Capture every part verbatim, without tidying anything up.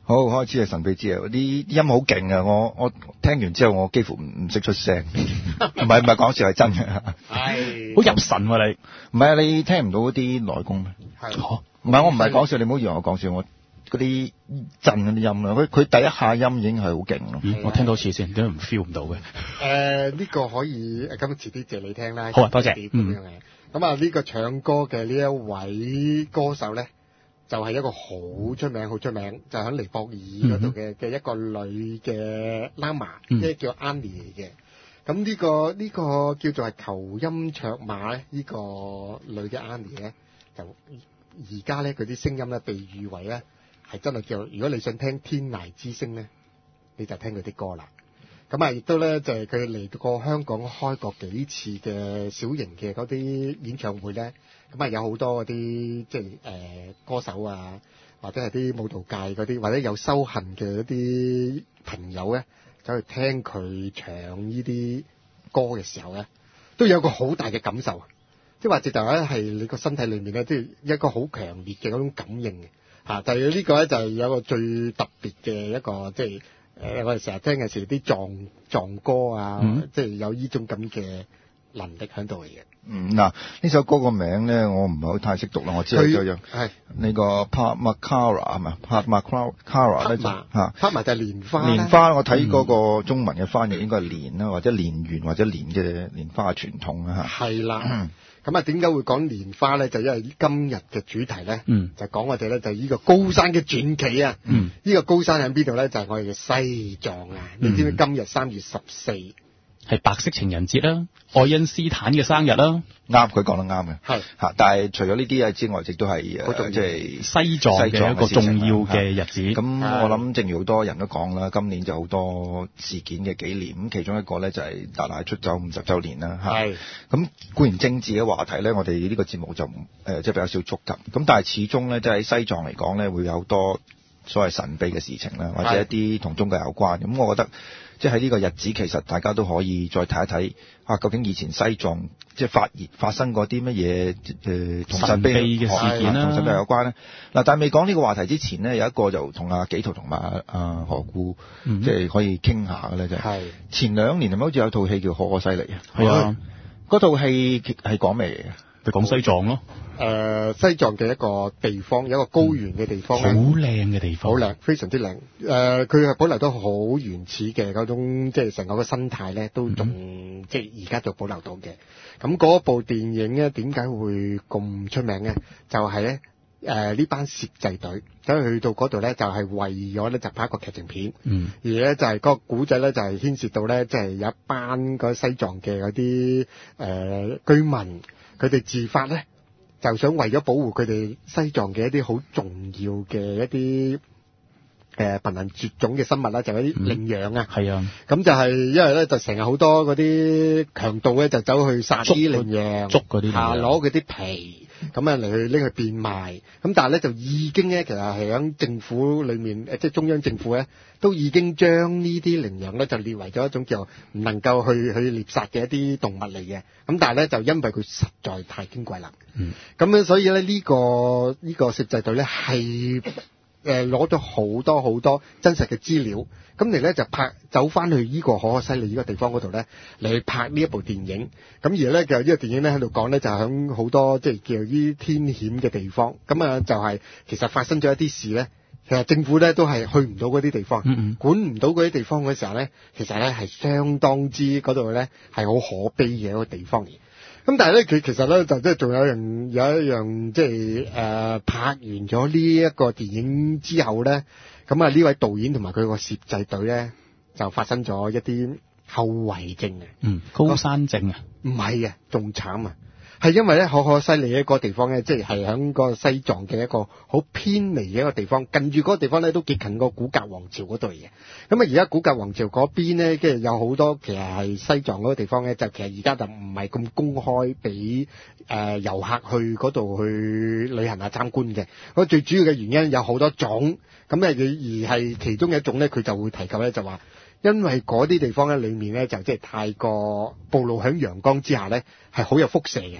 好，開始係神秘之夜，啲音好勁啊！我我聽完之後，我幾乎唔唔識出聲，唔係唔係講笑，係真嘅。 係好入神喎你， 唔係啊？你聽唔到嗰啲內功咩？ 係唔係我唔係講笑，你唔好以為我講笑，我嗰啲震嗰啲音啊，佢佢第一下音已經係好勁咯。 咦，我聽多次先，點解唔 feel 唔到嘅？ 誒呢個可以誒，咁遲啲借你聽啦。 好啊，多謝。 咁樣嘅，咁啊呢個唱歌嘅呢一位歌手咧，就係一個好出名、好出名，就喺尼泊爾嗰度嘅嘅一個女嘅喇嘛，即係叫 Annie 嚟嘅。咁呢個呢個叫做係求音卓瑪咧，呢個女嘅 Annie 咧，就而家咧佢啲聲音咧被譽為咧係真係叫，如果你想聽天籟之聲咧，你就聽佢啲歌啦。咁啊，亦都咧就係佢嚟過香港開過幾次嘅小型嘅嗰啲演唱會咧。咁啊，有好多嗰啲即係誒、呃、歌手啊，或者係啲舞蹈界嗰啲，或者有修行嘅一啲朋友咧，走去聽佢唱呢啲歌嘅時候咧，都有個好大嘅感受，即係話直頭咧係你個身體裏面咧，即係一個好強烈嘅嗰種感應嘅嚇。但係呢個咧就係有一個最特別嘅一個即係誒、呃，我哋成日聽嘅時啲撞撞歌啊，嗯、即係有呢種咁嘅能力喺度嚟嘅。 嗯，嗱，呢首歌個名咧，我唔係好太識讀啦，我知係叫做係呢個 Padmakara 係咪 Padmakara 咧就嚇 Padma 就係蓮花。 蓮花我睇嗰個中文嘅翻譯應該係蓮啦，或者蓮園或者蓮嘅蓮花嘅傳統啊嚇。 係啦，咁啊點解會講蓮花咧？就因為今日嘅主題咧，嗯、就講我哋咧就呢個高山嘅傳奇啊。嗯，呢個高山喺邊度咧？就係、是、我哋嘅西藏啊！嗯、你知唔知今日三月十四？ 係白色情人節啦，愛因斯坦嘅生日啦， 啱，佢講得啱嘅， 係嚇。但係除咗呢啲啊之外，亦都係誒，即係西藏嘅一個重要嘅日子。 咁我諗，正如好多人都講啦，今年就好多事件嘅紀念。咁其中一個咧就係達賴出走五十週年啦，嚇。係。咁固然政治嘅話題咧，我哋呢個節目就誒即係比較少觸及。咁但係始終咧，即係喺西藏嚟講咧，會有好多所謂神秘嘅事情啦，或者一啲同宗教有關。咁我覺得。即係喺呢個日子，其實大家都可以再睇一睇啊，究竟以前西藏即係發熱發生過啲乜嘢誒同神秘嘅事件啦，同神秘有關咧。嗱，但係未講呢個話題之前呢，有一個就同阿紀陶同埋阿何故，嗯、即係可以傾下嘅咧，就係前兩年係咪好似有套戲叫《可可西里》啊？係啊，嗰套戲係講咩嘢嘅？ 係講西藏咯。 誒、呃，西藏嘅一個地方，有一個高原嘅地方，好靚嘅地方， 好靚，非常之靚。誒、呃，佢係保留到好原始嘅嗰種，即係成個嘅生態咧，都仲、嗯、即係而家就保留到嘅。咁嗰部電影咧，點解會咁出名咧？就係、是、咧，誒、呃、呢班攝製隊走去到嗰度咧，就係、是、為咗咧就拍一個劇情片。嗯，而咧就係、是、個古仔咧，就係、是、牽涉到咧，即、就、係、是、有一班嗰西藏嘅嗰啲誒居民，佢哋自發咧。就想為咗保護佢哋西藏嘅一啲好重要嘅一啲誒瀕臨絕種嘅生物啦，就係一啲羚羊啊。係啊，咁就係因為咧，就成日好多嗰啲強盜咧，就走去殺啲羚羊，捉嗰啲嚇，攞佢啲皮，咁啊嚟去拎去變賣。咁但係咧就已經咧，其實係喺政府裏面，誒即係中央政府咧，都已經將呢啲羚羊咧就列為咗一種叫唔能夠去去獵殺嘅一啲動物嚟嘅。咁但係咧就因為佢實在太矜貴啦。嗯，咁樣所以咧呢、這個呢、這個攝製隊咧係誒攞咗好多好多真實嘅資料，咁嚟咧就拍走翻去呢個可可西里呢個地方嗰度咧嚟去拍呢一部電影。咁而咧就呢個電影咧喺度講咧就係響好多即係叫啲天險嘅地方，咁啊就係其實發生咗一啲事咧，其實政府咧都係去唔到嗰啲地方，嗯嗯管唔到嗰啲地方嘅時候咧，其實咧係相當之嗰度咧係好可悲嘅一個地方嚟。咁但係咧，佢其實咧就即係仲有一樣有一樣即係誒拍完咗呢一個電影之後咧，咁啊呢位導演同埋佢個攝製隊咧就發生咗一啲後遺症啊，嗯，高山症啊，唔係啊，仲慘啊！係因為咧可可西里一個地方咧，即係係喺個西藏嘅一個好偏離嘅一個地方，近住嗰個地方咧都極近個古格王朝嗰度嘅。咁啊而家古格王朝嗰邊咧，即係有好多其實係西藏嗰個地方咧，就其實而家就唔係咁公開俾誒遊客去嗰度去旅行啊參觀嘅。咁最主要嘅原因有好多種，咁咧而係其中一種咧，佢就會提及咧就話。因為嗰啲地方咧，裏面咧就即係太過暴露喺陽光之下咧，係好有輻射嘅。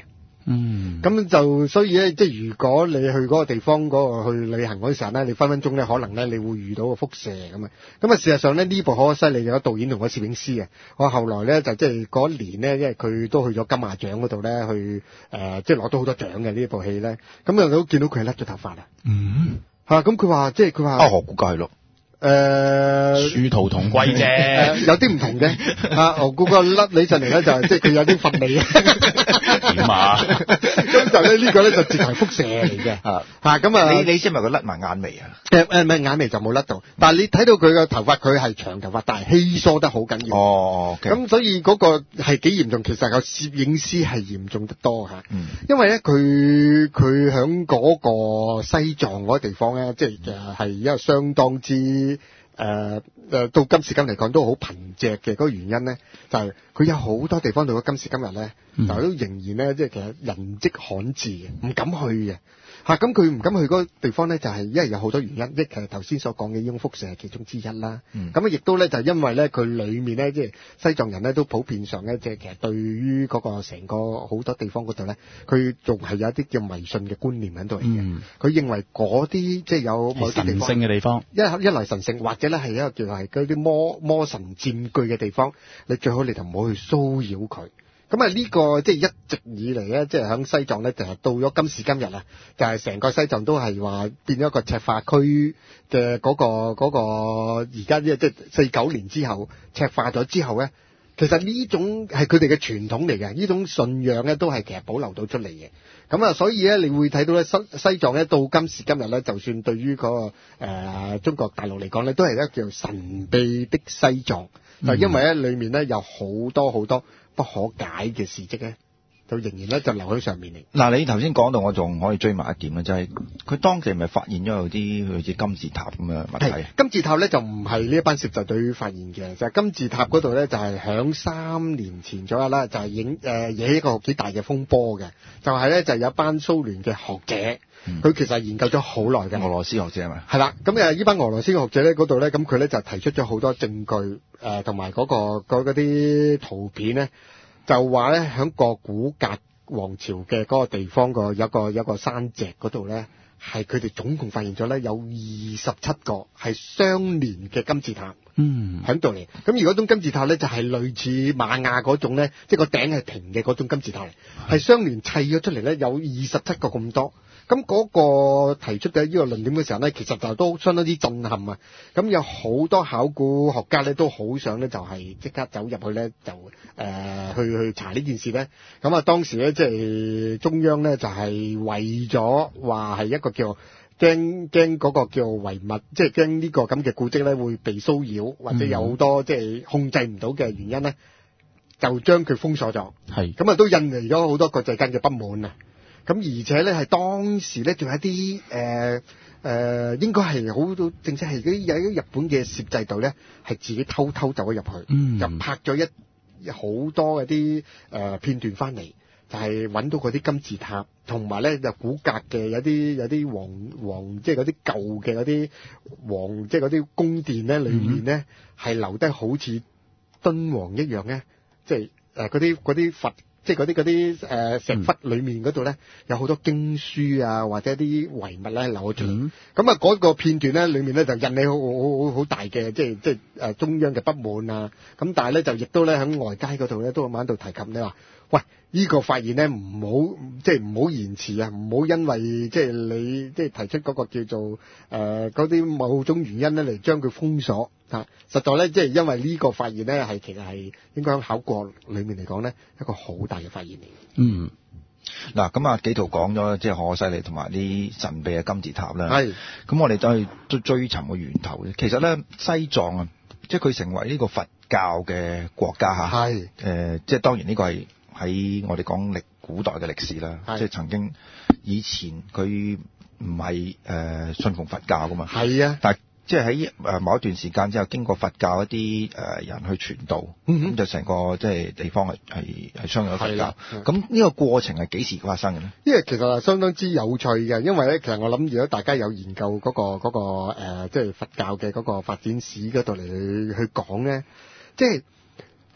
嗯， 咁就所以咧，即係如果你去嗰個地方嗰個去旅行嗰陣時候咧，你分分鐘咧可能咧你會遇到個輻射咁啊。咁啊，事實上咧呢部可可西里有個導演同個攝影師啊，我後來咧就即係嗰一年咧，因為佢都去咗金馬獎嗰度咧去誒、呃，即係攞到好多獎嘅呢一部戲咧。咁啊，都見到佢係甩咗頭髮啊。 嗯， 嚇，咁佢話即係佢話啊，何故計係咯。 誒， 殊途同歸啫、 呃，有啲唔同嘅。啊，我估個甩你上嚟咧就係即係佢有啲乏味啊。 點啊？ 咁就咧呢個咧就直頭係輻射嚟嘅。 啊， 嚇咁啊， 你你知唔知佢甩埋眼眉啊？ 誒誒，唔係眼眉就冇甩到，但係你睇到佢嘅頭髮，佢係長頭髮，但係稀疏得好緊要。 哦，咁、 咁所以嗰個係幾嚴重，其實個攝影師係嚴重得多嚇。 嗯， 因為咧佢佢響嗰個西藏嗰個地方咧，即係誒係一個相當之誒誒、呃、到今時今日嚟講都好貧瘠嘅嗰個原因咧，就係、是、佢有好多地方到今時今日咧， 嗯、 但係都仍然咧，即係其實人跡罕至嘅，唔敢去嘅。嚇，咁佢唔敢去嗰個地方咧，就係因為有好多原因，即係其實頭先所講嘅呢種輻射係其中之一啦。咁啊、嗯，亦都咧就因為咧佢裡面咧，即係西藏人咧都普遍上咧，即係其實對於嗰個成個好多地方嗰度咧，佢仲係有一啲叫迷信嘅觀念喺度嚟嘅。佢、嗯、認為嗰啲即係有某啲地方神聖嘅地方， 一一來神聖，或者咧係一個叫係嗰啲魔魔神佔據嘅地方，你最好你就唔好去騷擾佢。咁啊，呢個即係一直以嚟咧，即係喺西藏咧，就係到咗今時今日啊，就係成個西藏都係話變咗一個赤化區嘅嗰個嗰個，而家即係即係四九年之後赤化咗之後咧，其實呢種係佢哋嘅傳統嚟嘅，呢種信仰咧都係其實保留到出嚟嘅。咁啊，所以咧你會睇到咧西西藏咧到今時今日咧，就算對於嗰個誒中國大陸嚟講咧，都係一個叫神秘的西藏，就因為咧裡面咧有好多好多不可解嘅事蹟咧，就仍然咧就留喺上面嚟。 嗱，你頭先講到，我仲可以追埋一點嘅，就係、是、佢當地咪發現咗有啲好似金字塔咁嘅物體。 金字塔咧就唔係呢一班攝製隊發現嘅，就係、是、金字塔嗰度咧就係響三年前左右啦，就係影誒惹起一個幾大嘅風波嘅，就係、是、咧就有一班蘇聯嘅學者，佢、嗯、其實研究咗好耐嘅。 俄羅斯學者係咪？ 係啦，咁誒呢班俄羅斯嘅學者咧嗰度咧，咁佢咧就提出咗好多證據，誒同埋嗰個嗰啲圖片咧。就話咧，喺個古格王朝嘅嗰個地方個有個有個山脊嗰度咧，係佢哋總共發現咗咧有二十七個係相連嘅金字塔，嗯，喺度嚟。咁而嗰種金字塔咧就係、是、類似瑪雅嗰種咧，即係個頂係平嘅嗰種金字塔嚟，係相連砌咗出嚟咧有二十七個咁多。咁嗰個提出嘅呢個論點嘅時候咧，其實就都相當之震撼啊！咁有好多考古學家咧都好想咧，就係即刻走入去咧，就誒、呃、去去查呢件事咧。咁啊，當時咧即係中央咧就係、是、為咗話係一個叫驚驚嗰個叫遺物，即係驚呢個咁嘅古蹟咧會被騷擾，或者有好多即係控制唔到嘅原因咧，就將佢封鎖咗。係咁啊，都引嚟咗好多國際間嘅不滿啊！咁而且咧係當時咧仲有一啲誒誒應該係好多，正式係嗰啲有啲日本嘅攝製隊咧係自己偷偷走咗入去，嗯、就拍咗一好多嗰啲誒片段翻嚟，就係揾到嗰啲金字塔，同埋咧就古格嘅有啲有啲皇皇即係嗰啲舊嘅嗰啲皇即係嗰啲宮殿咧裏面咧係、嗯、留低好似敦煌一樣咧，即係誒嗰啲嗰啲佛。即係嗰啲嗰啲誒石窟裏面嗰度咧，有好多經書啊，或者啲遺物咧留咗住。咁啊，嗰個片段咧，裏面咧就引起好好好好大嘅，即係即係誒中央嘅不滿啊。咁但係咧就亦都咧喺外街嗰度咧都喺度提及你話，喂，呢個發現咧唔好即係唔好延遲啊，唔好因為即係你即係提出嗰個叫做誒嗰啲某種原因咧嚟將佢封鎖。啊，實在咧，即係因為呢個發現咧，係其實係應該喺考古裏面嚟講咧，一個好大嘅發現嚟。嗯， 嗱，咁啊，紀陶講咗即係可可西里同埋啲神秘嘅金字塔啦。 係，咁我哋都去追追尋個源頭。其實咧，西藏啊，即係佢成為呢個佛教嘅國家嚇。係，誒、呃，即係當然呢個係喺我哋講歷古代嘅歷史啦。即係曾經以前佢唔係誒信奉佛教噶嘛。係啊，但係。即係喺誒某一段時間之後，經過佛教一啲誒人去傳道，咁、嗯、就成個即係地方係係係相信佛教。咁呢個過程係幾時發生嘅咧？ 因為其實係相當之有趣嘅，因為咧其實我諗如果大家有研究嗰、嗰個嗰、嗰個誒、呃、即係佛教嘅嗰個發展史嗰度嚟去去講咧，即係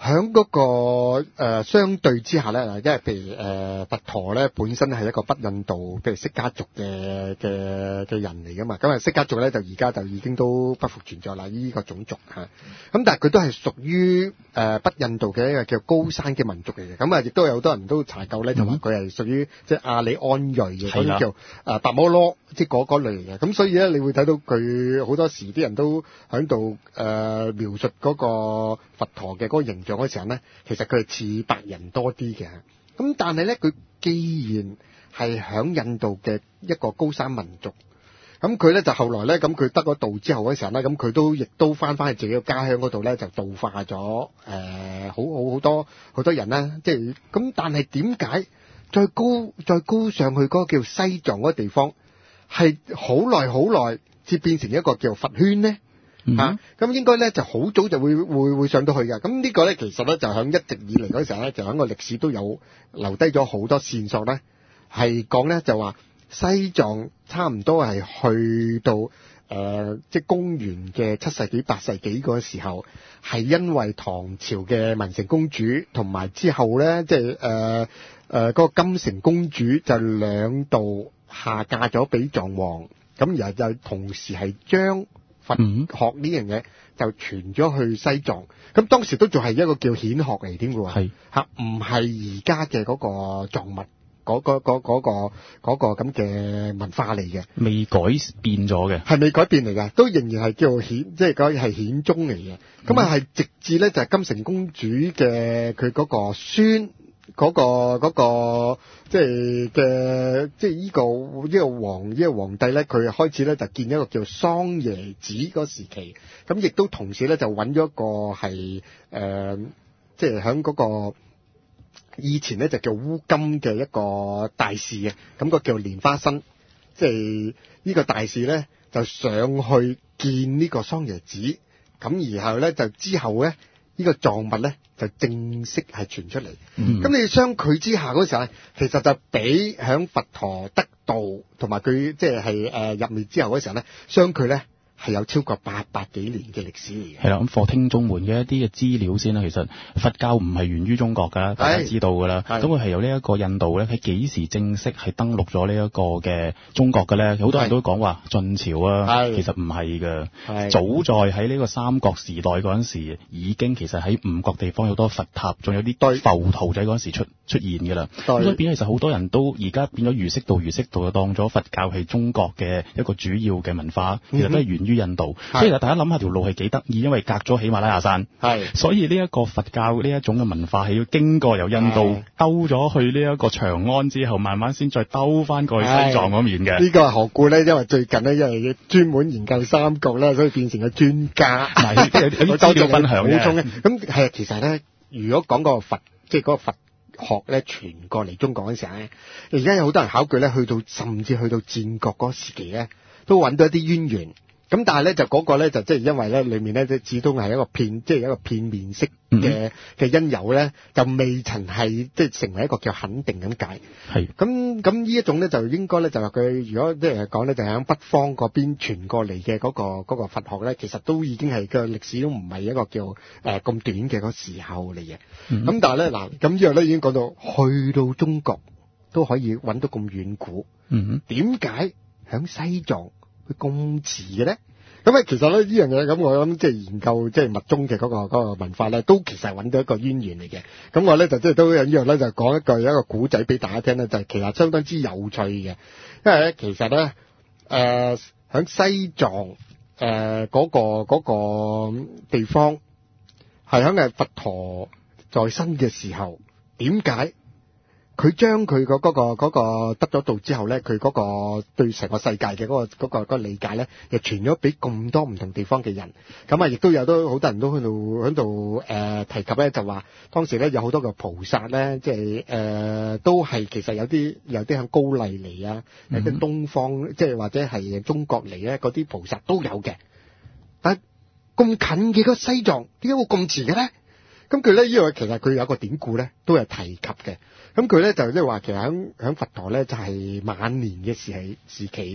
喺嗰個誒、呃、相對之下咧，因為譬如誒、呃、佛陀咧本身係一個北印度譬如釋迦族嘅嘅嘅人嚟噶嘛，咁啊釋迦族咧就而家就已經都不復存在啦，呢、這個種族嚇。咁、啊、但係佢都係屬於誒、呃、北印度嘅一個叫高山嘅民族嚟嘅，咁啊亦都有好多人都查究咧，就話佢係屬於即係亞利安裔嘅嗰啲叫誒、呃、達摩羅，即係嗰嗰類嚟嘅。咁所以咧，你會睇到佢好多時啲人都喺度誒描述嗰個佛陀嘅嗰個形象嗰時候咧，其實佢係似白人多啲嘅。咁但係咧，佢既然係響印度嘅一個高山民族，咁佢咧就後來咧，咁佢得咗道之後嗰時候咧，咁佢都亦都翻翻去自己嘅家鄉嗰度咧，就度化咗誒、呃、好好好多好多人啦。即係咁，但係點解再高再高上去嗰個叫西藏嗰個地方，係好耐好耐至變成一個叫佛圈咧？ 嗯、 啊，咁應該咧就好早就會會會上到去嘅。咁呢個咧其實咧就響一直以嚟嗰時候咧，就響個歷史都有留低咗好多線索咧，係講咧就話西藏差唔多係去到誒、呃、即係公元嘅七世紀八世紀嗰個時候，係因為唐朝嘅文成公主同埋之後咧，即係誒誒嗰個金城公主就兩度下嫁咗俾藏王，咁然後就同時係將佛學呢樣嘢就傳咗去西藏，咁當時都仲係一個叫顯學嚟添嘅喎，係嚇，唔係而家嘅嗰個藏物嗰、嗰個嗰、嗰個嗰、嗰個咁嘅文化嚟嘅， 未改變咗嘅， 係未改變嚟嘅，都仍然係叫顯，即係嗰係顯宗嚟嘅。咁啊係直至咧就係金城公主嘅佢嗰個孫。嗰、那個嗰、那個即係嘅即係呢個呢、這個皇呢、這個皇帝咧，佢開始咧就建一個叫桑耶寺嗰時期，咁亦都同時咧就揾咗一個係誒，即係喺嗰個以前咧就叫烏金嘅一個大士嘅，咁、那個叫蓮花生，即係呢個大士咧就上去建呢個桑耶寺，咁然後咧就之後咧。呢個藏物咧就正式係傳出嚟，咁、嗯、你相距之下嗰時候咧，其實就比響佛陀得道同埋佢即係係誒入滅之後嗰時候咧，相距咧係有超過八百幾年嘅歷史嚟嘅。 係啦，咁課聽眾們嘅一啲嘅資料先啦。其實佛教唔係源於中國㗎，大家知道㗎啦。咁佢係由呢一個印度咧，喺幾時正式係登陸咗呢一個嘅中國嘅咧？好多人都講話晉朝啊，其實唔係㗎。早在喺呢個三國時代嗰陣時，已經其實喺五國地方有好多佛塔，仲有啲浮屠仔嗰陣時出出現㗎啦。咁所以變其實好多人都而家變咗儒釋道，儒釋道就當咗佛教係中國嘅一個主要嘅文化，其實都係源於印度。所以大家諗下條路係幾得意，因為隔咗喜馬拉雅山，係，所以呢一個佛教呢一種嘅文化係要經過由印度兜咗去呢一個長安之後，慢慢先再兜翻過去西藏嗰面嘅。呢、這個係何故咧？因為最近咧，因為要專門研究三國咧，所以變成咗專家。係，有啲資料分享嘅。咁係其實咧，如果講個佛，即係嗰個佛學咧傳過嚟中國嗰時候咧，而家有好多人考據咧，去到甚至去到戰國嗰時期咧，都揾到一啲淵源。咁但係咧就嗰個咧就即係因為咧裏面咧即係始終係一個片，即係一個片面式嘅嘅因由咧，就未曾係即係成為一個叫肯定咁解。係咁咁呢一種咧就應該咧就話佢如果即係講咧就喺北方嗰邊傳過嚟嘅嗰個嗰個佛學咧，其實都已經係個歷史都唔係一個叫誒咁短嘅嗰個時候嚟嘅。咁但係咧嗱咁之後咧已經講到去到中國都可以揾到咁遠古。嗯，點解喺西藏佢咁遲嘅咧？咁啊，其實咧呢樣嘢咁，我諗即係研究即係密宗嘅嗰個嗰個文化咧，都其實揾到一個淵源嚟嘅。咁我咧就即係都有呢樣咧，就講一句一個古仔俾大家聽咧，就係其實相當之有趣嘅。因為咧，其實咧誒喺西藏誒嗰個嗰個地方係喺誒佛陀在生嘅時候，點解？佢將佢個嗰個嗰個得咗道之後咧，佢嗰個對成個世界嘅嗰個嗰個嗰個理解咧，又傳咗俾咁多唔同地方嘅人。咁啊，亦都有都好多人都喺度喺度誒提及咧，就話當時咧有好多個菩薩咧，即係誒都係其實有啲有啲響高麗嚟啊，有啲東方即係或者係中國嚟咧，嗰啲菩薩都有嘅。但係咁近嘅個西藏，點解會咁遲嘅咧？咁佢咧呢個其實佢有個典故咧，都有提及嘅。咁佢咧就即係話，其實喺喺佛陀咧就係晚年嘅時係時期咧，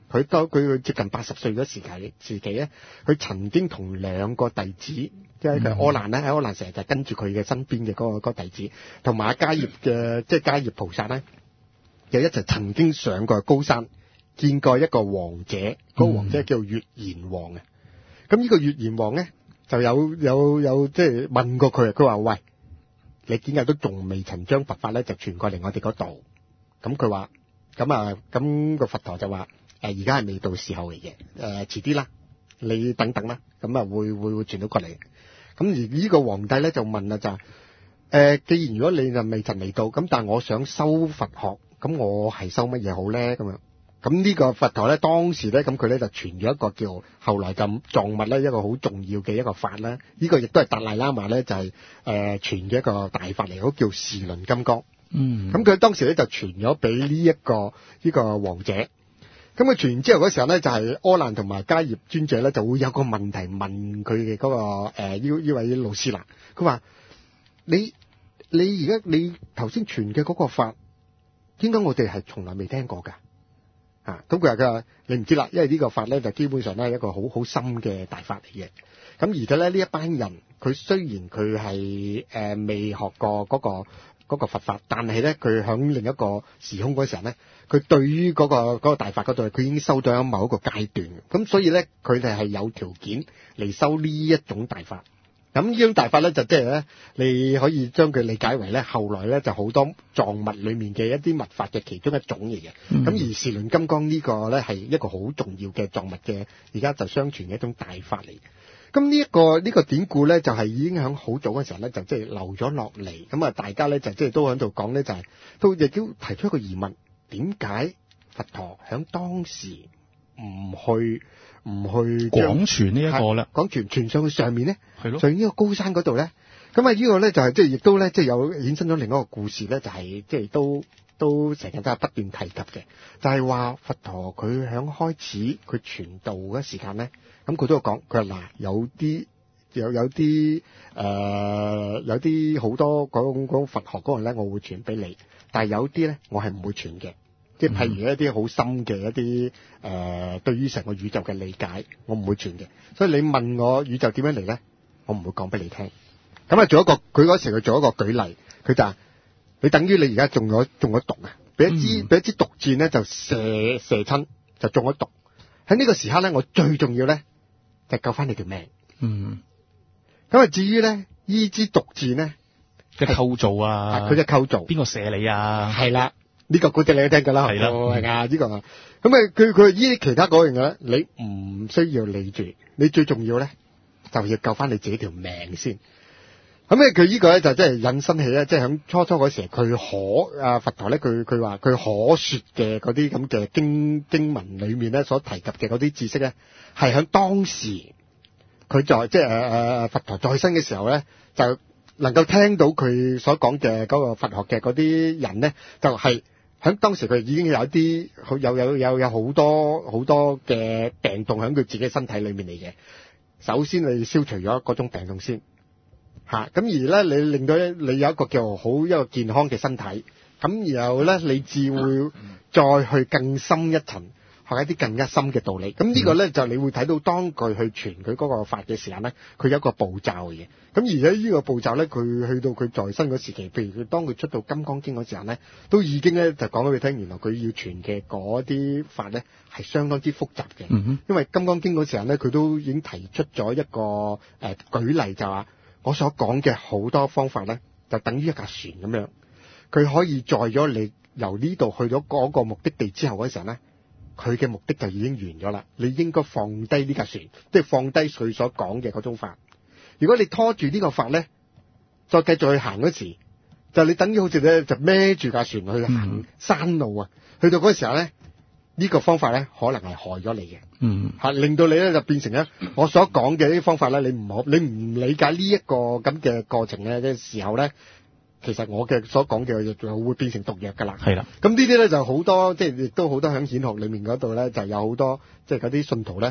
佢當佢接近八十歲嗰時期時期咧，佢曾經同兩個弟子，即係佢柯蘭咧，喺柯蘭成日就跟住佢嘅身邊嘅嗰個嗰個弟子，同埋阿迦葉嘅即係迦葉菩薩咧，就一齊曾經上過高山，見過一個王者，嗰、那個王者叫月賢王啊。咁呢個月賢王咧就有有有即係問過佢，佢話喂，你點解都仲未曾將佛法咧就傳過嚟我哋嗰度？咁佢話咁啊，咁、個佛陀就話。誒而家係未到時候嚟嘅，誒遲啲啦，你等等啦，咁啊會會會傳到過嚟。咁而呢個皇帝咧就問啦就係、是，誒、呃、既然如果你就未曾嚟到，咁但係我想修佛學，咁我係修乜嘢好咧？咁樣，咁呢個佛陀咧當時咧，咁佢咧就傳咗一個叫後來咁藏密咧一個好重要嘅一個法啦。呢、這個亦都係達賴喇嘛咧就係、是、誒、呃、傳嘅一個大法嚟，好叫時輪金剛。嗯，咁佢當時咧就傳咗俾呢一個呢、這個王者。咁佢傳完之後嗰時候咧，就係、是、柯蘭同埋迦葉尊者咧，就會有個問題問佢嘅嗰個誒呢呢位老師啦。佢話：你你而家你頭先傳嘅嗰個法，點解我哋係從來未聽過㗎？啊，咁佢話佢話你唔知啦，因為呢個法咧就基本上咧係一個好好深嘅大法嚟嘅。咁而且咧呢一班人，佢雖然佢係誒未學過嗰、那個。嗰個佛法，但係咧佢響另一個時空嗰時候咧，佢對於嗰、嗰個嗰、嗰個大法嗰度，佢已經修到某一個階段，咁所以咧佢哋係有條件嚟修呢一種大法。咁呢種大法咧就即係咧，你可以將佢理解為咧，後來咧就好多藏密裏面嘅一啲密法嘅其中一種嚟嘅。咁、嗯、而時輪金剛呢個咧係一個好重要嘅藏密嘅，而家就相傳嘅一種大法嚟。咁呢一個呢、呢個典故咧，就係、是、已經喺好早嘅時候咧，就即係留咗落嚟。咁啊，大家咧就即係都喺度講咧，就係、是、都亦都提出一個疑問：點解佛陀喺當時唔去唔去廣傳呢一個咧？ 廣傳傳上去上面咧， 係咯， 上呢個高山嗰度咧。咁啊，呢個咧就係即係亦都咧，即係有衍生咗另一個故事咧，就係即係都都成日都係不斷提及嘅，就係、是、話佛陀佢喺開始佢傳道嘅時間咧。咁佢都有講，佢話嗱有啲有有啲誒、呃、有啲好多講講佛學嗰樣咧，我會傳俾你，但係有啲咧我係唔會傳嘅，即係譬如一啲好深嘅一啲誒、呃、對於成個宇宙嘅理解，我唔會傳嘅。所以你問我宇宙點樣嚟咧，我唔會講俾你聽。咁啊，做一個佢嗰時佢做一個舉例，佢就話你等於你而家中咗中咗毒啊，俾一支俾、嗯、一支毒箭咧就射射親就中咗毒。喺呢個時刻咧，我最重要咧。就救翻你條命。嗯。咁啊，至於咧，依支毒箭咧嘅構造啊， 佢嘅構造， 邊個射你啊？ 係啦，呢、這個古仔你都聽㗎啦。係啦，係啊，呢個。咁啊，佢佢依啲其他嗰樣嘢咧，你唔需要理住，你最重要咧，就要救翻你自己條命先。咁咧，佢呢個咧就即係引申起咧，即係喺初初嗰時，佢可啊佛陀咧，佢佢話佢可説嘅嗰啲咁嘅經經文裏面咧，所提及嘅嗰啲知識咧，係喺當時佢在即係誒誒佛陀在生嘅時候咧，就能夠聽到佢所講嘅嗰個佛學嘅嗰啲人咧，就係喺當時佢已經有一啲好有有有有好多好多嘅病痛喺佢自己身體裏面嚟嘅。首先你消除咗嗰種病痛先。嚇，咁而咧，你令到咧，你有一個叫好一個健康嘅身體，咁然後咧，你至會再去更深一層，學一啲更加深嘅道理。咁呢個咧就你會睇到，當佢去傳佢嗰個法嘅時候咧，佢有一個步驟嘅。咁而且呢個步驟咧，佢去到佢在生嗰時期，譬如佢當佢出到《金剛經》嗰時候咧，都已經咧就講俾佢聽，原來佢要傳嘅嗰啲法咧係相當之複雜嘅。嗯、因為《金剛經》嗰時候咧，佢都已經提出咗一個誒、呃、舉例，就話。我所講嘅好多方法咧，就等於一架船咁樣，佢可以載咗你由呢度去到嗰個目的地之後嗰時候咧，佢嘅目的就已經完咗啦。你應該放低呢架船，即係放低佢所講嘅嗰種法。如果你拖住呢個法咧，再繼續去行嗰時，就你等於好似咧就孭住架船去行山路啊，嗯、去到嗰時候咧。呢、這個方法咧，可能係害咗你嘅，嗯，嚇令到你咧就變成咧，我所講嘅呢啲方法咧，你唔好，你唔理解呢一個咁嘅過程咧嘅時候咧，其實我嘅所講嘅就會變成毒藥㗎啦。係啦，咁呢啲咧就好多，即係亦都好多喺顯學裡面嗰度咧，就有好多即係嗰啲信徒咧，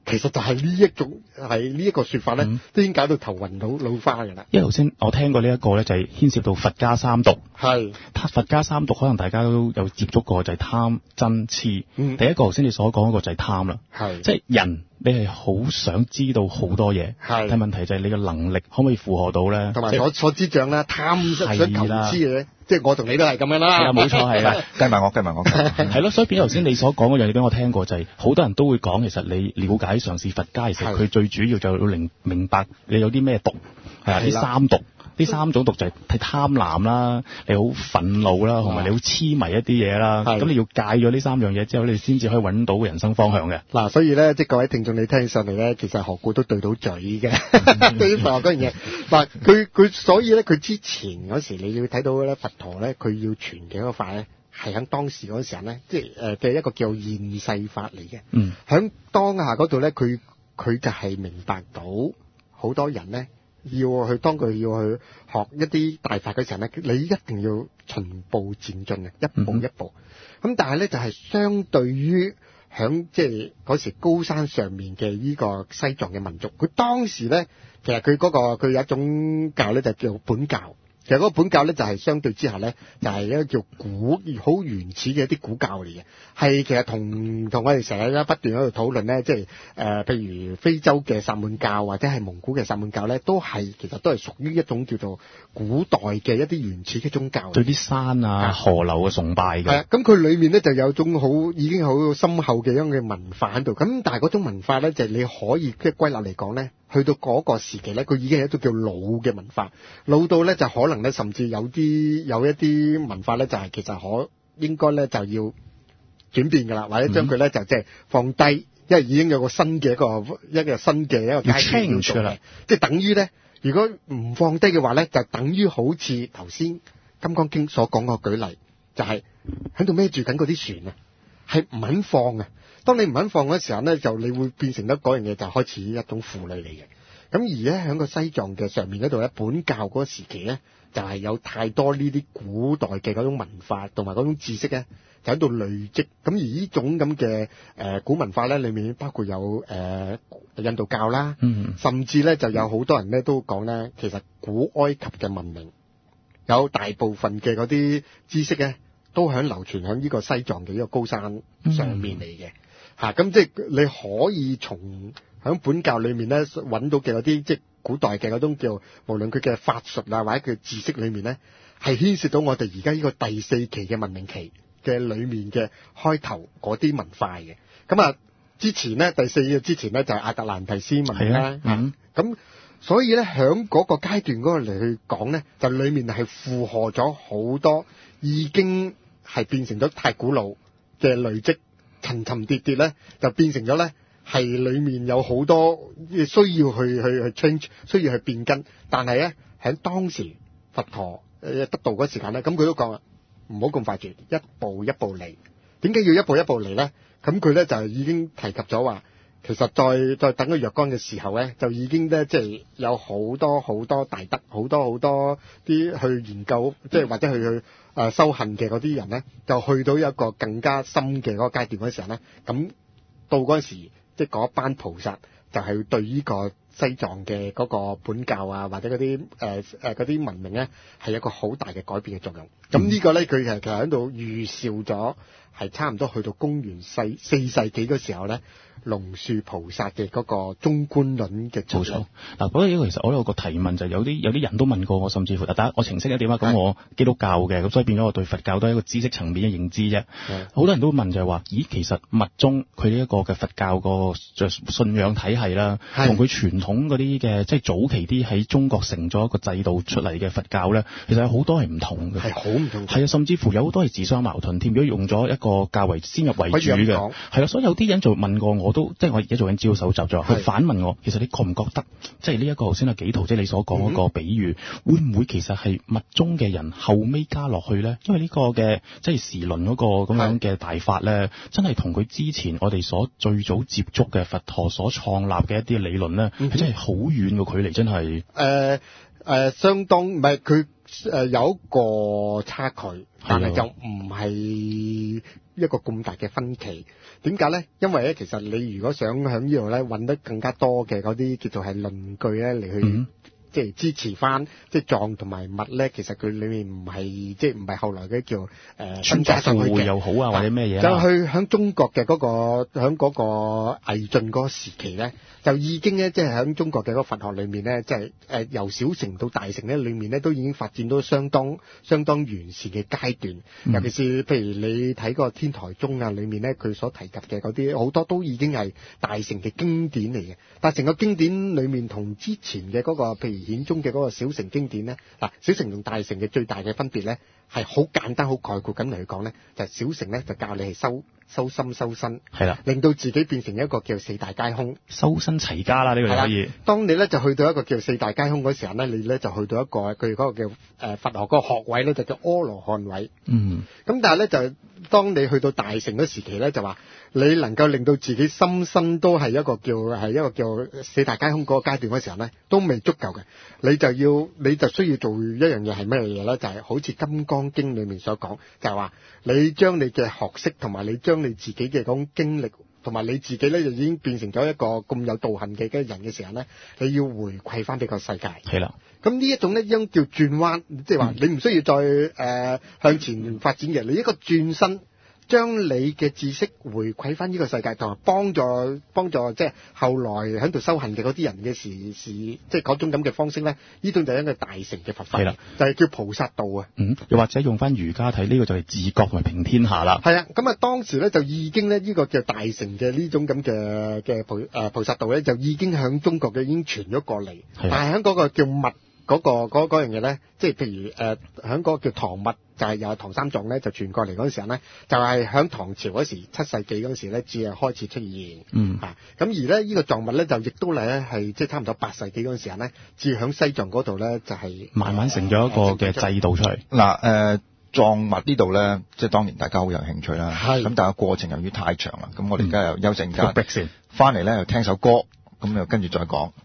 其實就係呢一種係呢一個說法咧， 嗯、 都已經搞到頭暈腦腦花㗎啦。 因為頭先我聽過呢一個咧，就係牽涉到佛家三毒。 係佛家三毒，可能大家都有接觸過，就係貪、嗔、痴。 嗯， 第一個頭先你所講嗰個就係貪啦。 係即係人，你係好想知道好多嘢， 係但問題就係你嘅能力可唔可以負荷到咧？ 同埋所所知長啦，貪想求知嘅咧，即係我同你都係咁樣啦。 係啊，冇錯係啦， 計埋我，計埋我。 係咯，所以變頭先你所講嗰樣嘢俾我聽過，就係、是、好多人都會講，其實你了解嘗試佛家，其實佢最主要就要明明白你有啲咩毒，係啊，呢三毒。呢三種毒就係係貪婪啦，你好憤怒啦，同埋你好痴迷一啲嘢啦。咁你要戒咗呢三樣嘢之後，你先至可以揾到人生方向嘅。 嗱，所以咧，即係各位聽眾你聽上嚟咧，其實何故都對到嘴嘅。對於佛學嗰樣嘢，嗱，佢佢所以咧，佢之前嗰時你要睇到咧，佛陀咧，佢要傳嘅一個法咧，係喺當時嗰時候咧，即係誒嘅一個叫現世法嚟嘅。 嗯， 喺當下嗰度咧，佢佢就係明白到好多人咧。要去當佢要去學一啲大法嘅時候咧，你一定要循步漸進嘅，一步一步。咁、嗯、但係咧就係、是、相對於響即係嗰時高山上面嘅呢個西藏嘅民族，佢當時咧其實佢嗰、那個佢有一種教咧就叫本教。其實嗰個本教咧就係相對之下咧，就係一個叫古好原始嘅一啲古教嚟嘅，係其實同同我哋成日咧不斷喺度討論咧，即係誒譬如非洲嘅薩滿教或者係蒙古嘅薩滿教咧，都係其實都係屬於一種叫做古代嘅一啲原始嘅宗教，對啲山啊河流嘅崇拜嘅。 係啊，咁佢裏面咧就有種好已經好深厚嘅一種嘅文化喺度，咁但係嗰種文化咧就係、是、你可以即係歸納嚟講咧。去到嗰個時期咧，佢已經係一種叫老嘅文化，老到咧就可能咧，甚至有啲有一啲文化咧，就係、是、其實可應該咧就要轉變㗎啦，或者將佢咧就即係放低，因為已經有個新嘅一個一個新嘅一個階段要做嘅，即係等於咧，如果唔放低嘅話咧，就等於好似頭先《金剛經》所講個舉例，就係喺度孭住緊嗰啲船啊，係唔肯放啊。當你唔肯放嗰時候咧，就你會變成得嗰樣嘢，就開始一種負累嚟嘅。咁而咧喺個西藏嘅上面嗰度咧，本教嗰個時期咧，就係、是、有太多呢啲古代嘅嗰種文化同埋嗰種知識咧，就喺度累積。咁而呢種咁嘅誒古文化咧，裏面包括有誒、呃、印度教啦， 嗯， 甚至咧就有好多人咧都講咧，其實古埃及嘅文明有大部分嘅嗰啲知識咧，都響流傳響呢個西藏嘅呢個高山上面嚟嘅。吓、嗯，咁、啊、即係你可以從響本教裏面咧揾到嘅嗰啲即係古代嘅嗰種叫，無論佢嘅法術啊或者佢知識裏面咧，係牽涉到我哋而家呢個第四期嘅文明期嘅裏面嘅開頭嗰啲文化嘅。咁啊，之前咧第四嘅之前咧就係、是、亞特蘭提斯文明啦。咁、嗯、所以咧響嗰個階段嗰個嚟去講咧，就裏面係負荷咗好多已經係變成咗太古老嘅累積。層層疊疊咧，就變成咗咧，係裡面有好多需要去去去 change，需要去變更。但係咧，喺當時佛陀誒得道嗰時間咧，咁佢都講啦，唔好咁快住，一步一步嚟。點解要一步一步嚟咧？咁佢咧就已經提及咗話，其實再再等佢若干嘅時候咧，就已經咧即係有好多好多大德，好多好多啲去研究，即係或者去去。誒、呃、修行嘅嗰啲人咧，就去到一個更加深嘅嗰個階段嗰時候咧，咁到嗰時即係嗰班菩薩就係對呢個西藏嘅嗰個本教啊，或者嗰啲誒誒嗰啲文明咧，係有一個好大嘅改變嘅作用。咁、嗯、呢個咧，佢其實其實喺度預兆咗，係差唔多去到公元世四世紀嗰時候咧，龍樹菩薩嘅嗰個中觀論嘅做錯。 嗱，嗰個其實我有個提問就係、是、有啲有啲人都問過我，甚至乎，但我澄清一點啊，咁我基督教嘅，咁所以變咗我對佛教都係一個知識層面嘅認知啫。好多人都問就係話，咦，其實密宗佢呢一個嘅佛教個信仰體系啦，同佢傳統嗰啲嘅即係早期啲喺中國成咗一個制度出嚟嘅佛教咧，其實有好多係唔同嘅， 係好唔同， 係啊，甚至乎有好多係自相矛盾添。如果用咗一個較為先入為主嘅，係啦，所以有啲人就問過我都，即係我而家做緊資料搜集咗，佢反問我，其實你覺唔覺得，即係呢一個頭先阿紀陶即係你所講嗰個比喻，嗯、會唔會其實係密宗嘅人後尾加落去咧？因為呢個嘅即係時輪嗰個咁樣嘅大法咧，真係同佢之前我哋所最早接觸嘅佛陀所創立嘅一啲理論咧，係、嗯、真係好遠嘅距離，真係。誒、 呃、誒、呃，相當唔係佢誒有一個差距，但係就唔係一個咁大嘅分歧。點解咧？因為咧，其實你如果想喺呢度咧揾得更加多嘅嗰啲叫做係論據咧嚟去。嗯即係支持翻，即係藏同埋物咧，其實佢裏面唔係即係唔係後來嘅叫誒分加上去嘅又好啊，或者咩嘢就去喺中國嘅嗰、嗰個喺嗰個魏晉嗰個時期咧，就已經咧即係喺中國嘅嗰個佛學裏面咧，即係誒由小乘到大乘咧，裏面咧都已經發展到相當相當完善嘅階段。嗯、尤其是譬如你睇嗰個天台宗啊，裏面咧佢所提及嘅嗰啲好多都已經係大乘嘅經典嚟嘅。但係成個經典裏面同之前嘅嗰、嗰個譬如顯宗嘅嗰個小乘經典咧，嗱小乘同大乘嘅最大嘅分別咧，係好簡單好概括咁嚟講咧，就係、是、小乘咧就教你係修修心修身， 係啦， 令到自己變成一個叫四大皆空， 修身齊家啦，呢、這個就可以。 當你咧就去到一個叫四大皆空嗰時候咧，你咧就去到一個佢嗰個叫誒、呃、佛學嗰個學位咧，就叫阿羅漢位。嗯，咁但係咧就當你去到大乘嗰時期咧，就話你能夠令到自己心身都係一個叫係一個叫四大皆空嗰個階段嗰時候咧，都未足夠嘅。你就要你就需要做一樣嘢係咩嘢咧？就係、是、好似《金剛經》裏面所講，就係、是、話你將你嘅學識同埋你將你自己嘅嗰種經歷同埋你自己咧，就已經變成咗一個咁有道行嘅嘅人嘅時候咧，你要回饋翻俾個世界。 係啦， 咁呢一種咧，應叫轉彎，即係話你唔需要再誒、呃、向前發展嘅，你一個轉身。將你嘅知識回饋翻呢個世界，同埋幫助幫助即係後來喺度修行嘅嗰啲人嘅時時，即係嗰種咁嘅方式咧，呢種就係一個大乘嘅佛法，係啦，就係叫菩薩道啊。 嗯，又或者用翻儒家睇呢、這個就係治國同埋平天下啦。 係啊，咁啊當時咧就已經咧呢、這個叫大乘嘅呢種咁嘅嘅菩誒、呃、菩薩道咧，就已經響中國嘅已經傳咗過嚟，但係喺嗰個叫密嗰、那個嗰嗰樣嘢咧，即係譬如誒喺嗰個叫唐密。就係由唐三藏咧就傳過嚟嗰陣時候咧，就係、是、響唐朝嗰時七世紀嗰陣時咧，至係開始出現。嗯，啊，咁而咧呢、這個藏物咧就亦都咧係即係差唔多八世紀嗰陣時候咧，至響西藏嗰度咧就係、是、 慢慢成咗一個嘅制度出嚟。 嗱、呃，誒藏物呢度咧，即係當年大家好有興趣啦。係。咁但係過程由於太長啦，咁我哋而家又休陣間，翻嚟咧又聽首歌，咁又跟住再講。